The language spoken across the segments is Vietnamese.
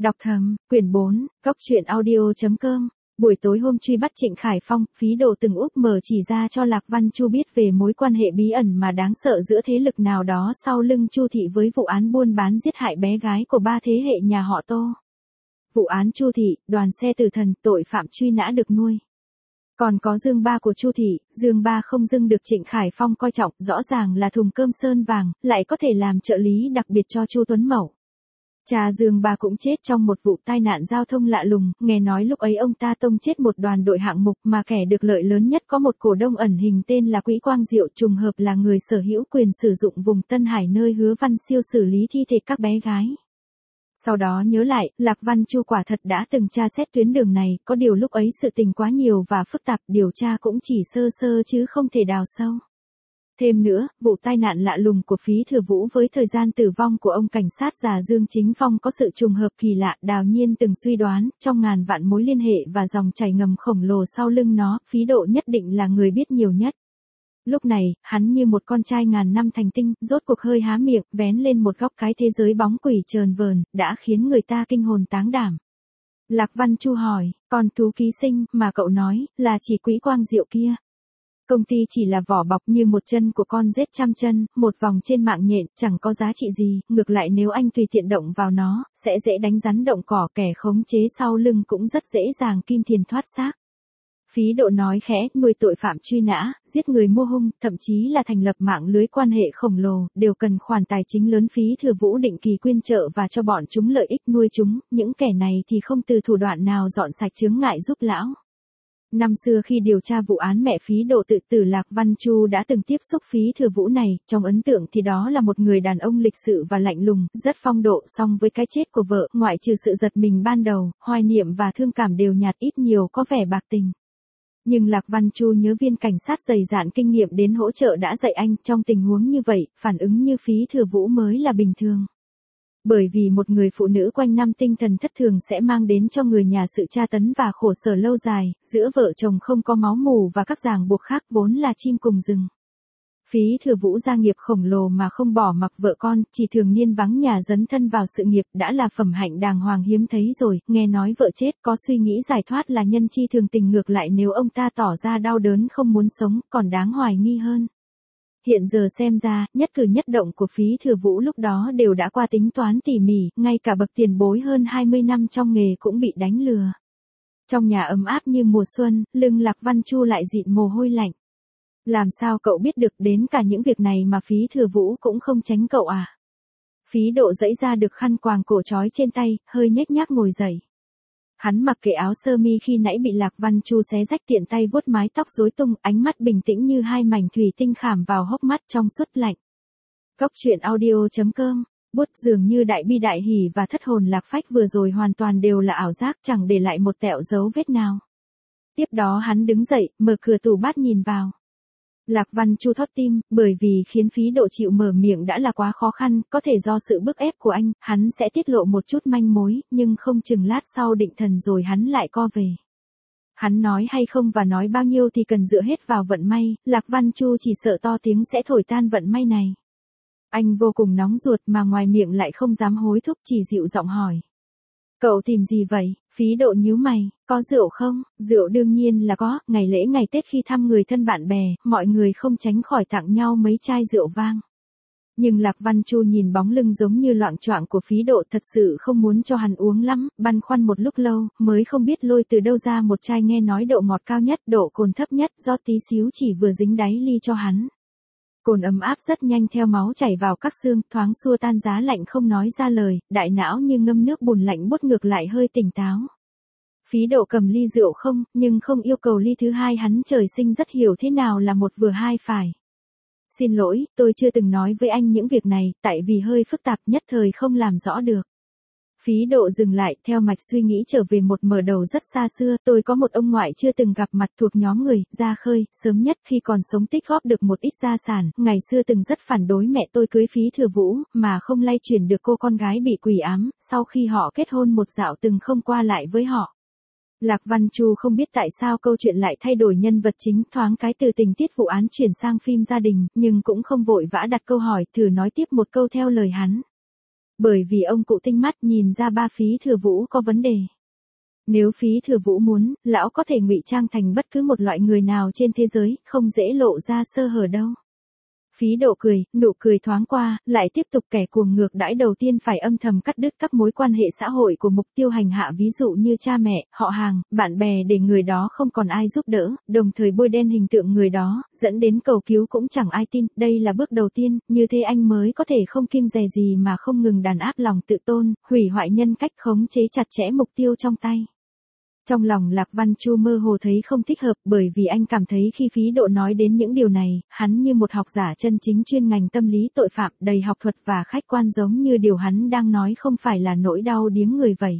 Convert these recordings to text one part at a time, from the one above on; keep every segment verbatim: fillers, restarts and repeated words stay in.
Đọc thầm, quyển bốn, góc truyện audio.com. Buổi tối hôm truy bắt Trịnh Khải Phong, Phí Độ từng úp mở chỉ ra cho Lạc Văn Chu biết về mối quan hệ bí ẩn mà đáng sợ giữa thế lực nào đó sau lưng Chu Thị với vụ án buôn bán giết hại bé gái của ba thế hệ nhà họ Tô. Vụ án Chu Thị, đoàn xe tử thần, tội phạm truy nã được nuôi. Còn có Dương Ba của Chu Thị, Dương Ba không dưng được Trịnh Khải Phong coi trọng, rõ ràng là thùng cơm sơn vàng, lại có thể làm trợ lý đặc biệt cho Chu Tuấn Mậu. Cha Dương Ba cũng chết trong một vụ tai nạn giao thông lạ lùng, nghe nói lúc ấy ông ta tông chết một đoàn đội hạng mục mà kẻ được lợi lớn nhất có một cổ đông ẩn hình tên là Quý Quang Diệu, trùng hợp là người sở hữu quyền sử dụng vùng Tân Hải nơi Hứa Văn Siêu xử lý thi thể các bé gái. Sau đó nhớ lại, Lạc Văn Chu quả thật đã từng tra xét tuyến đường này, có điều lúc ấy sự tình quá nhiều và phức tạp, điều tra cũng chỉ sơ sơ chứ không thể đào sâu. Thêm nữa, vụ tai nạn lạ lùng của Phí Thừa Vũ với thời gian tử vong của ông cảnh sát già Dương Chính Phong có sự trùng hợp kỳ lạ, Đào Nhiên từng suy đoán, trong ngàn vạn mối liên hệ và dòng chảy ngầm khổng lồ sau lưng nó, Phí Độ nhất định là người biết nhiều nhất. Lúc này, hắn như một con trai ngàn năm thành tinh, rốt cuộc hơi há miệng, vén lên một góc cái thế giới bóng quỷ trờn vờn, đã khiến người ta kinh hồn táng đảm. Lạc Văn Chu hỏi, còn thú ký sinh, mà cậu nói, là chỉ Quý Quang Diệu kia. Công ty chỉ là vỏ bọc như một chân của con rết trăm chân, một vòng trên mạng nhện, chẳng có giá trị gì, ngược lại nếu anh tùy tiện động vào nó, sẽ dễ đánh rắn động cỏ, kẻ khống chế sau lưng cũng rất dễ dàng kim tiền thoát xác. Phí Độ nói khẽ, nuôi tội phạm truy nã, giết người mua hung, thậm chí là thành lập mạng lưới quan hệ khổng lồ, đều cần khoản tài chính lớn. Phí Thừa Vũ định kỳ quyên trợ và cho bọn chúng lợi ích nuôi chúng, những kẻ này thì không từ thủ đoạn nào dọn sạch chướng ngại giúp lão. Năm xưa khi điều tra vụ án mẹ Phí Độ tự tử, Lạc Văn Chu đã từng tiếp xúc Phí Thừa Vũ này, trong ấn tượng thì đó là một người đàn ông lịch sự và lạnh lùng, rất phong độ, song với cái chết của vợ, ngoại trừ sự giật mình ban đầu, hoài niệm và thương cảm đều nhạt, ít nhiều có vẻ bạc tình. Nhưng Lạc Văn Chu nhớ viên cảnh sát dày dạn kinh nghiệm đến hỗ trợ đã dạy anh, trong tình huống như vậy, phản ứng như Phí Thừa Vũ mới là bình thường. Bởi vì một người phụ nữ quanh năm tinh thần thất thường sẽ mang đến cho người nhà sự tra tấn và khổ sở lâu dài, giữa vợ chồng không có máu mủ và các ràng buộc khác vốn là chim cùng rừng. Phí Thừa Vũ gia nghiệp khổng lồ mà không bỏ mặc vợ con, chỉ thường niên vắng nhà dấn thân vào sự nghiệp đã là phẩm hạnh đàng hoàng hiếm thấy rồi, nghe nói vợ chết có suy nghĩ giải thoát là nhân chi thường tình, ngược lại nếu ông ta tỏ ra đau đớn không muốn sống, còn đáng hoài nghi hơn. Hiện giờ xem ra, nhất cử nhất động của Phí Thừa Vũ lúc đó đều đã qua tính toán tỉ mỉ, ngay cả bậc tiền bối hơn hai mươi năm trong nghề cũng bị đánh lừa. Trong nhà ấm áp như mùa xuân, lưng Lạc Văn Chu lại dịn mồ hôi lạnh. Làm sao cậu biết được đến cả những việc này mà Phí Thừa Vũ cũng không tránh cậu à? Phí Độ giãy ra được khăn quàng cổ trói trên tay, hơi nhếch nhác ngồi dậy. Hắn mặc kệ áo sơ mi khi nãy bị Lạc Văn Chu xé rách, tiện tay vuốt mái tóc rối tung, ánh mắt bình tĩnh như hai mảnh thủy tinh khảm vào hốc mắt trong suốt lạnh. Góc truyện audio.com. Bút dường như đại bi đại hỉ và thất hồn lạc phách vừa rồi hoàn toàn đều là ảo giác, chẳng để lại một tẹo dấu vết nào. Tiếp đó hắn đứng dậy, mở cửa tủ bát nhìn vào. Lạc Văn Chu thót tim, bởi vì khiến Phí Độ chịu mở miệng đã là quá khó khăn, có thể do sự bức ép của anh, hắn sẽ tiết lộ một chút manh mối, nhưng không chừng lát sau định thần rồi hắn lại co về. Hắn nói hay không và nói bao nhiêu thì cần dựa hết vào vận may, Lạc Văn Chu chỉ sợ to tiếng sẽ thổi tan vận may này. Anh vô cùng nóng ruột mà ngoài miệng lại không dám hối thúc, chỉ dịu giọng hỏi. Cậu tìm gì vậy? Phí Độ nhíu mày, có rượu không? Rượu đương nhiên là có, ngày lễ ngày Tết khi thăm người thân bạn bè, mọi người không tránh khỏi tặng nhau mấy chai rượu vang. Nhưng Lạc Văn Chu nhìn bóng lưng giống như loạng choạng của Phí Độ, thật sự không muốn cho hắn uống lắm, băn khoăn một lúc lâu, mới không biết lôi từ đâu ra một chai nghe nói độ ngọt cao nhất, độ cồn thấp nhất, do tí xíu chỉ vừa dính đáy ly cho hắn. Cồn ấm áp rất nhanh theo máu chảy vào các xương, thoáng xua tan giá lạnh không nói ra lời, đại não như ngâm nước bùn lạnh buốt, ngược lại hơi tỉnh táo. Phí Độ cầm ly rượu không, nhưng không yêu cầu ly thứ hai, hắn trời sinh rất hiểu thế nào là một vừa hai phải. Xin lỗi, tôi chưa từng nói với anh những việc này, tại vì hơi phức tạp, nhất thời không làm rõ được. Phí Độ dừng lại, theo mạch suy nghĩ trở về một mở đầu rất xa xưa, tôi có một ông ngoại chưa từng gặp mặt thuộc nhóm người, ra khơi, sớm nhất khi còn sống tích góp được một ít gia sản, ngày xưa từng rất phản đối mẹ tôi cưới Phí Thừa Vũ, mà không lay chuyển được cô con gái bị quỷ ám, sau khi họ kết hôn một dạo từng không qua lại với họ. Lạc Văn Chu không biết tại sao câu chuyện lại thay đổi nhân vật chính, thoáng cái từ tình tiết vụ án chuyển sang phim gia đình, nhưng cũng không vội vã đặt câu hỏi, thử nói tiếp một câu theo lời hắn. Bởi vì ông cụ tinh mắt nhìn ra ba Phí Thừa Vũ có vấn đề. Nếu Phí Thừa Vũ muốn, lão có thể ngụy trang thành bất cứ một loại người nào trên thế giới, không dễ lộ ra sơ hở đâu. Phí Độ cười, nụ cười thoáng qua, lại tiếp tục kẻ cuồng ngược đãi đầu tiên phải âm thầm cắt đứt các mối quan hệ xã hội của mục tiêu hành hạ, ví dụ như cha mẹ, họ hàng, bạn bè, để người đó không còn ai giúp đỡ, đồng thời bôi đen hình tượng người đó, dẫn đến cầu cứu cũng chẳng ai tin. Đây là bước đầu tiên, như thế anh mới có thể không kiêng dè gì mà không ngừng đàn áp lòng tự tôn, hủy hoại nhân cách, khống chế chặt chẽ mục tiêu trong tay. Trong lòng Lạc Văn Chu mơ hồ thấy không thích hợp, bởi vì anh cảm thấy khi Phí Độ nói đến những điều này, hắn như một học giả chân chính chuyên ngành tâm lý tội phạm, đầy học thuật và khách quan, giống như điều hắn đang nói không phải là nỗi đau điếng người vậy.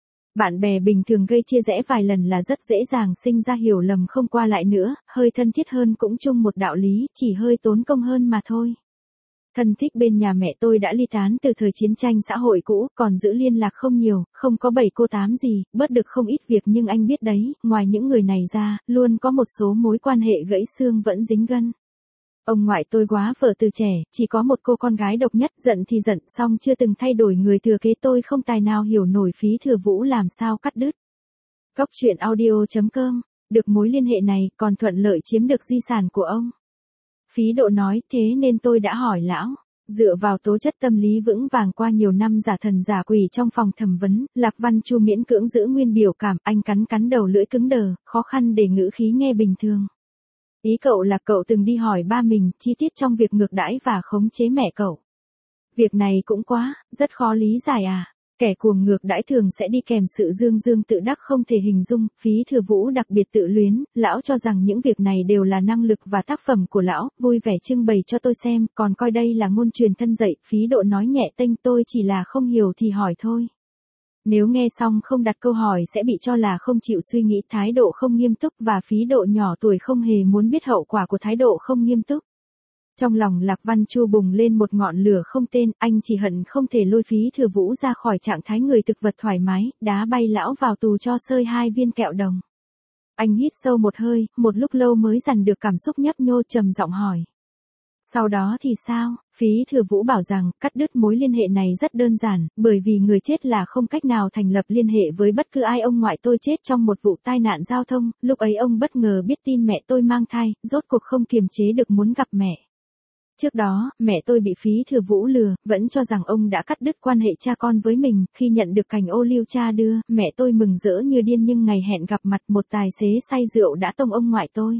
Bạn bè bình thường gây chia rẽ vài lần là rất dễ dàng sinh ra hiểu lầm không qua lại nữa, hơi thân thiết hơn cũng chung một đạo lý, chỉ hơi tốn công hơn mà thôi. Thân thích bên nhà mẹ tôi đã ly tán từ thời chiến tranh xã hội cũ, còn giữ liên lạc không nhiều, không có bảy cô tám gì, bớt được không ít việc, nhưng anh biết đấy, ngoài những người này ra, luôn có một số mối quan hệ gãy xương vẫn dính gân. Ông ngoại tôi quá vợ từ trẻ, chỉ có một cô con gái độc nhất, giận thì giận, xong chưa từng thay đổi người thừa kế, tôi không tài nào hiểu nổi Phí Thừa Vũ làm sao cắt đứt. Góc truyện audio chấm com, được mối liên hệ này, còn thuận lợi chiếm được di sản của ông. Phí Độ nói, thế nên tôi đã hỏi lão. Dựa vào tố chất tâm lý vững vàng qua nhiều năm giả thần giả quỷ trong phòng thẩm vấn, Lạc Văn Chu miễn cưỡng giữ nguyên biểu cảm, anh cắn cắn đầu lưỡi cứng đờ, khó khăn để ngữ khí nghe bình thường. Ý cậu là cậu từng đi hỏi ba mình, chi tiết trong việc ngược đãi và khống chế mẹ cậu. Việc này cũng quá, rất khó lý giải à. Kẻ cuồng ngược đãi thường sẽ đi kèm sự dương dương tự đắc không thể hình dung, Phí Thừa Vũ đặc biệt tự luyến, lão cho rằng những việc này đều là năng lực và tác phẩm của lão, vui vẻ trưng bày cho tôi xem, còn coi đây là ngôn truyền thân dạy. Phí Độ nói nhẹ tênh, tôi chỉ là không hiểu thì hỏi thôi. Nếu nghe xong không đặt câu hỏi sẽ bị cho là không chịu suy nghĩ, thái độ không nghiêm túc, và Phí Độ nhỏ tuổi không hề muốn biết hậu quả của thái độ không nghiêm túc. Trong lòng Lạc Văn Chu bùng lên một ngọn lửa không tên, anh chỉ hận không thể lôi Phí Thừa Vũ ra khỏi trạng thái người thực vật thoải mái, đá bay lão vào tù cho sơi hai viên kẹo đồng. Anh hít sâu một hơi, một lúc lâu mới dằn được cảm xúc nhấp nhô, trầm giọng hỏi. Sau đó thì sao? Phí Thừa Vũ bảo rằng, cắt đứt mối liên hệ này rất đơn giản, bởi vì người chết là không cách nào thành lập liên hệ với bất cứ ai. Ông ngoại tôi chết trong một vụ tai nạn giao thông, lúc ấy ông bất ngờ biết tin mẹ tôi mang thai, rốt cuộc không kiềm chế được muốn gặp mẹ. Trước đó, mẹ tôi bị Phí Thừa Vũ lừa, vẫn cho rằng ông đã cắt đứt quan hệ cha con với mình, khi nhận được cành ô liu cha đưa, mẹ tôi mừng rỡ như điên, nhưng ngày hẹn gặp mặt, một tài xế say rượu đã tông ông ngoại tôi.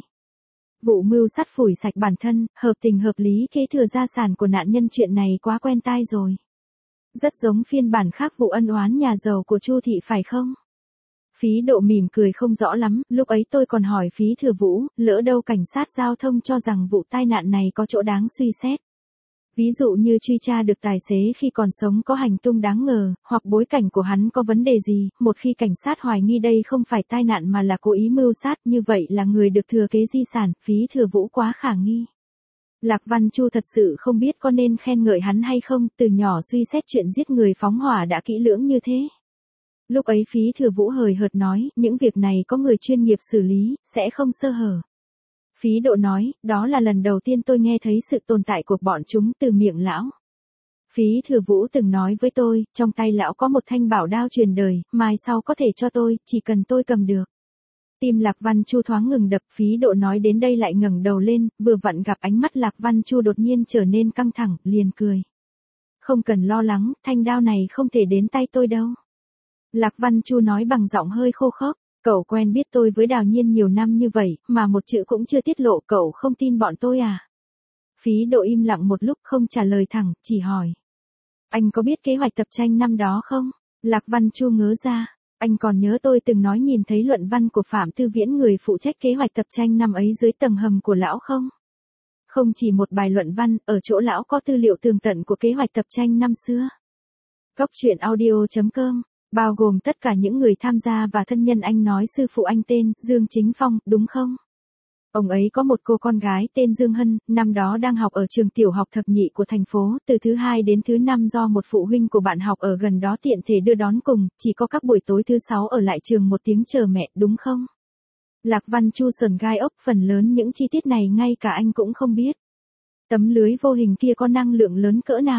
Vụ mưu sát phủi sạch bản thân, hợp tình hợp lý kế thừa gia sản của nạn nhân, chuyện này quá quen tai rồi. Rất giống phiên bản khác vụ ân oán nhà giàu của Chu thị phải không? Phí Độ mỉm cười không rõ lắm, lúc ấy tôi còn hỏi Phí Thừa Vũ, lỡ đâu cảnh sát giao thông cho rằng vụ tai nạn này có chỗ đáng suy xét. Ví dụ như truy tra được tài xế khi còn sống có hành tung đáng ngờ, hoặc bối cảnh của hắn có vấn đề gì, một khi cảnh sát hoài nghi đây không phải tai nạn mà là cố ý mưu sát, như vậy là người được thừa kế di sản, Phí Thừa Vũ quá khả nghi. Lạc Văn Chu thật sự không biết có nên khen ngợi hắn hay không, từ nhỏ suy xét chuyện giết người phóng hỏa đã kỹ lưỡng như thế. Lúc ấy Phí Thừa Vũ hời hợt nói, những việc này có người chuyên nghiệp xử lý, sẽ không sơ hở. Phí Độ nói, đó là lần đầu tiên tôi nghe thấy sự tồn tại của bọn chúng từ miệng lão. Phí Thừa Vũ từng nói với tôi, trong tay lão có một thanh bảo đao truyền đời, mai sau có thể cho tôi, chỉ cần tôi cầm được. Tim Lạc Văn Chu thoáng ngừng đập, Phí Độ nói đến đây lại ngẩng đầu lên, vừa vặn gặp ánh mắt Lạc Văn Chu đột nhiên trở nên căng thẳng, liền cười. Không cần lo lắng, thanh đao này không thể đến tay tôi đâu. Lạc Văn Chu nói bằng giọng hơi khô khốc, cậu quen biết tôi với Đào Nhiên nhiều năm như vậy, mà một chữ cũng chưa tiết lộ, cậu không tin bọn tôi à? Phí Độ im lặng một lúc không trả lời thẳng, chỉ hỏi. Anh có biết kế hoạch tập tranh năm đó không? Lạc Văn Chu ngớ ra, anh còn nhớ tôi từng nói nhìn thấy luận văn của Phạm Tư Viễn, người phụ trách kế hoạch tập tranh năm ấy, dưới tầng hầm của lão không? Không chỉ một bài luận văn, ở chỗ lão có tư liệu tường tận của kế hoạch tập tranh năm xưa. Góc truyện audio chấm com, bao gồm tất cả những người tham gia và thân nhân. Anh nói sư phụ anh tên Dương Chính Phong, đúng không? Ông ấy có một cô con gái tên Dương Hân, năm đó đang học ở trường tiểu học thập nhị của thành phố, từ thứ hai đến thứ năm do một phụ huynh của bạn học ở gần đó tiện thể đưa đón cùng, chỉ có các buổi tối thứ sáu ở lại trường một tiếng chờ mẹ, đúng không? Lạc Văn Chu sờn gai ốc, phần lớn những chi tiết này ngay cả anh cũng không biết. Tấm lưới vô hình kia có năng lượng lớn cỡ nào?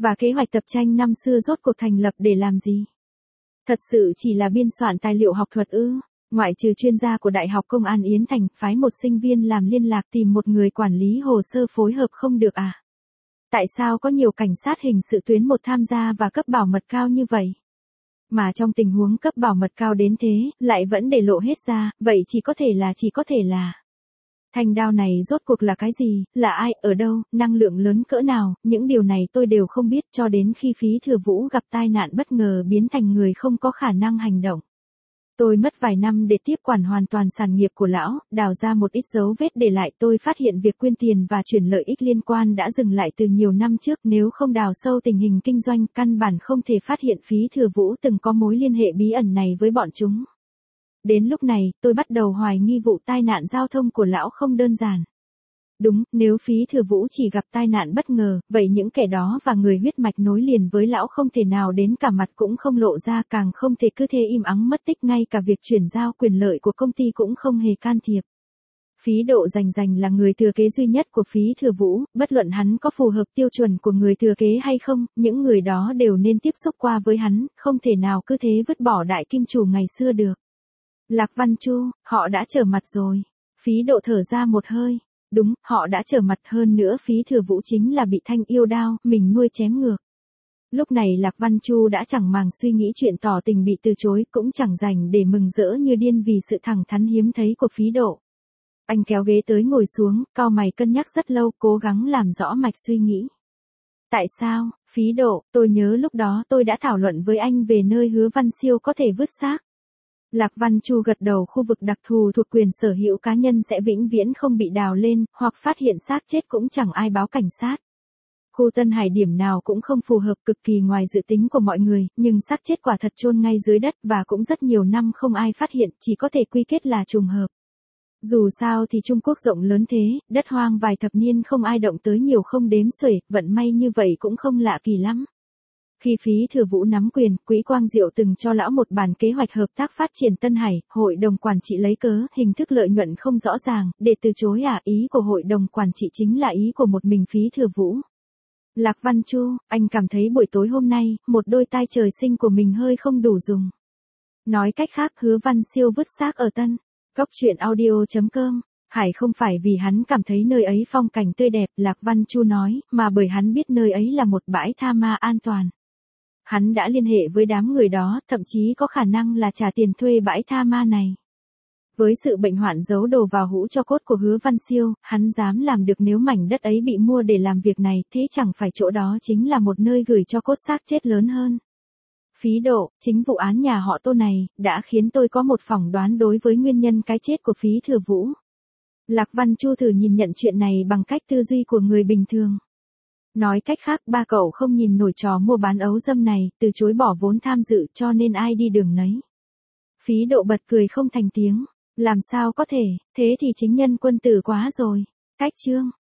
Và kế hoạch tập tranh năm xưa rốt cuộc thành lập để làm gì? Thật sự chỉ là biên soạn tài liệu học thuật ư? Ngoại trừ chuyên gia của Đại học Công an Yến Thành, phái một sinh viên làm liên lạc tìm một người quản lý hồ sơ phối hợp không được à? Tại sao có nhiều cảnh sát hình sự tuyến một tham gia và cấp bảo mật cao như vậy? Mà trong tình huống cấp bảo mật cao đến thế, lại vẫn để lộ hết ra, vậy chỉ có thể là chỉ có thể là. Thanh đao này rốt cuộc là cái gì, là ai, ở đâu, năng lượng lớn cỡ nào, những điều này tôi đều không biết cho đến khi Phí Thừa Vũ gặp tai nạn bất ngờ biến thành người không có khả năng hành động. Tôi mất vài năm để tiếp quản hoàn toàn sản nghiệp của lão, đào ra một ít dấu vết để lại. Tôi phát hiện việc quyên tiền và chuyển lợi ích liên quan đã dừng lại từ nhiều năm trước, nếu không đào sâu tình hình kinh doanh căn bản không thể phát hiện Phí Thừa Vũ từng có mối liên hệ bí ẩn này với bọn chúng. Đến lúc này, tôi bắt đầu hoài nghi vụ tai nạn giao thông của lão không đơn giản. Đúng, nếu Phí Thừa Vũ chỉ gặp tai nạn bất ngờ, vậy những kẻ đó và người huyết mạch nối liền với lão không thể nào đến cả mặt cũng không lộ ra, càng không thể cứ thế im ắng mất tích, ngay cả việc chuyển giao quyền lợi của công ty cũng không hề can thiệp. Phí Độ Rành Rành là người thừa kế duy nhất của Phí Thừa Vũ, bất luận hắn có phù hợp tiêu chuẩn của người thừa kế hay không, những người đó đều nên tiếp xúc qua với hắn, không thể nào cứ thế vứt bỏ đại kim chủ ngày xưa được. Lạc Văn Chu, họ đã trở mặt rồi. Phí Độ thở ra một hơi. Đúng, họ đã trở mặt, hơn nữa Phí Thừa Vũ chính là bị Thanh yêu đao, mình nuôi chém ngược. Lúc này Lạc Văn Chu đã chẳng màng suy nghĩ chuyện tỏ tình bị từ chối, cũng chẳng rảnh để mừng rỡ như điên vì sự thẳng thắn hiếm thấy của Phí Độ. Anh kéo ghế tới ngồi xuống, cau mày cân nhắc rất lâu, cố gắng làm rõ mạch suy nghĩ. Tại sao, Phí Độ, tôi nhớ lúc đó tôi đã thảo luận với anh về nơi Hứa Văn Siêu có thể vứt xác. Lạc Văn Chu gật đầu, khu vực đặc thù thuộc quyền sở hữu cá nhân sẽ vĩnh viễn không bị đào lên, hoặc phát hiện xác chết cũng chẳng ai báo cảnh sát. Khu Tân Hải điểm nào cũng không phù hợp, cực kỳ ngoài dự tính của mọi người, nhưng xác chết quả thật chôn ngay dưới đất và cũng rất nhiều năm không ai phát hiện, chỉ có thể quy kết là trùng hợp. Dù sao thì Trung Quốc rộng lớn thế, đất hoang vài thập niên không ai động tới nhiều không đếm xuể, vận may như vậy cũng không lạ kỳ lắm. Khi Phí Thừa Vũ nắm quyền, Quỹ Quang Diệu từng cho lão một bản kế hoạch hợp tác phát triển Tân Hải, hội đồng quản trị lấy cớ hình thức lợi nhuận không rõ ràng, để từ chối à, ý của hội đồng quản trị chính là ý của một mình Phí Thừa Vũ. Lạc Văn Chu, anh cảm thấy buổi tối hôm nay, một đôi tai trời sinh của mình hơi không đủ dùng. Nói cách khác, Hứa Văn Siêu vứt xác ở Tân Cốc Truyện Audio chấm com. Hải không phải vì hắn cảm thấy nơi ấy phong cảnh tươi đẹp, Lạc Văn Chu nói, mà bởi hắn biết nơi ấy là một bãi tha ma an toàn. Hắn đã liên hệ với đám người đó, thậm chí có khả năng là trả tiền thuê bãi tha ma này. Với sự bệnh hoạn giấu đồ vào hũ cho cốt của Hứa Văn Siêu, hắn dám làm được. Nếu mảnh đất ấy bị mua để làm việc này, thế chẳng phải chỗ đó chính là một nơi gửi cho cốt xác chết lớn hơn. Phí Độ, chính vụ án nhà họ Tô này, đã khiến tôi có một phỏng đoán đối với nguyên nhân cái chết của Phí Thừa Vũ. Lạc Văn Chu thử nhìn nhận chuyện này bằng cách tư duy của người bình thường. Nói cách khác, ba cậu không nhìn nổi trò mua bán ấu dâm này, từ chối bỏ vốn tham dự, cho nên ai đi đường nấy. Phí Độ bật cười không thành tiếng. Làm sao có thể, thế thì chính nhân quân tử quá rồi. Cách chương.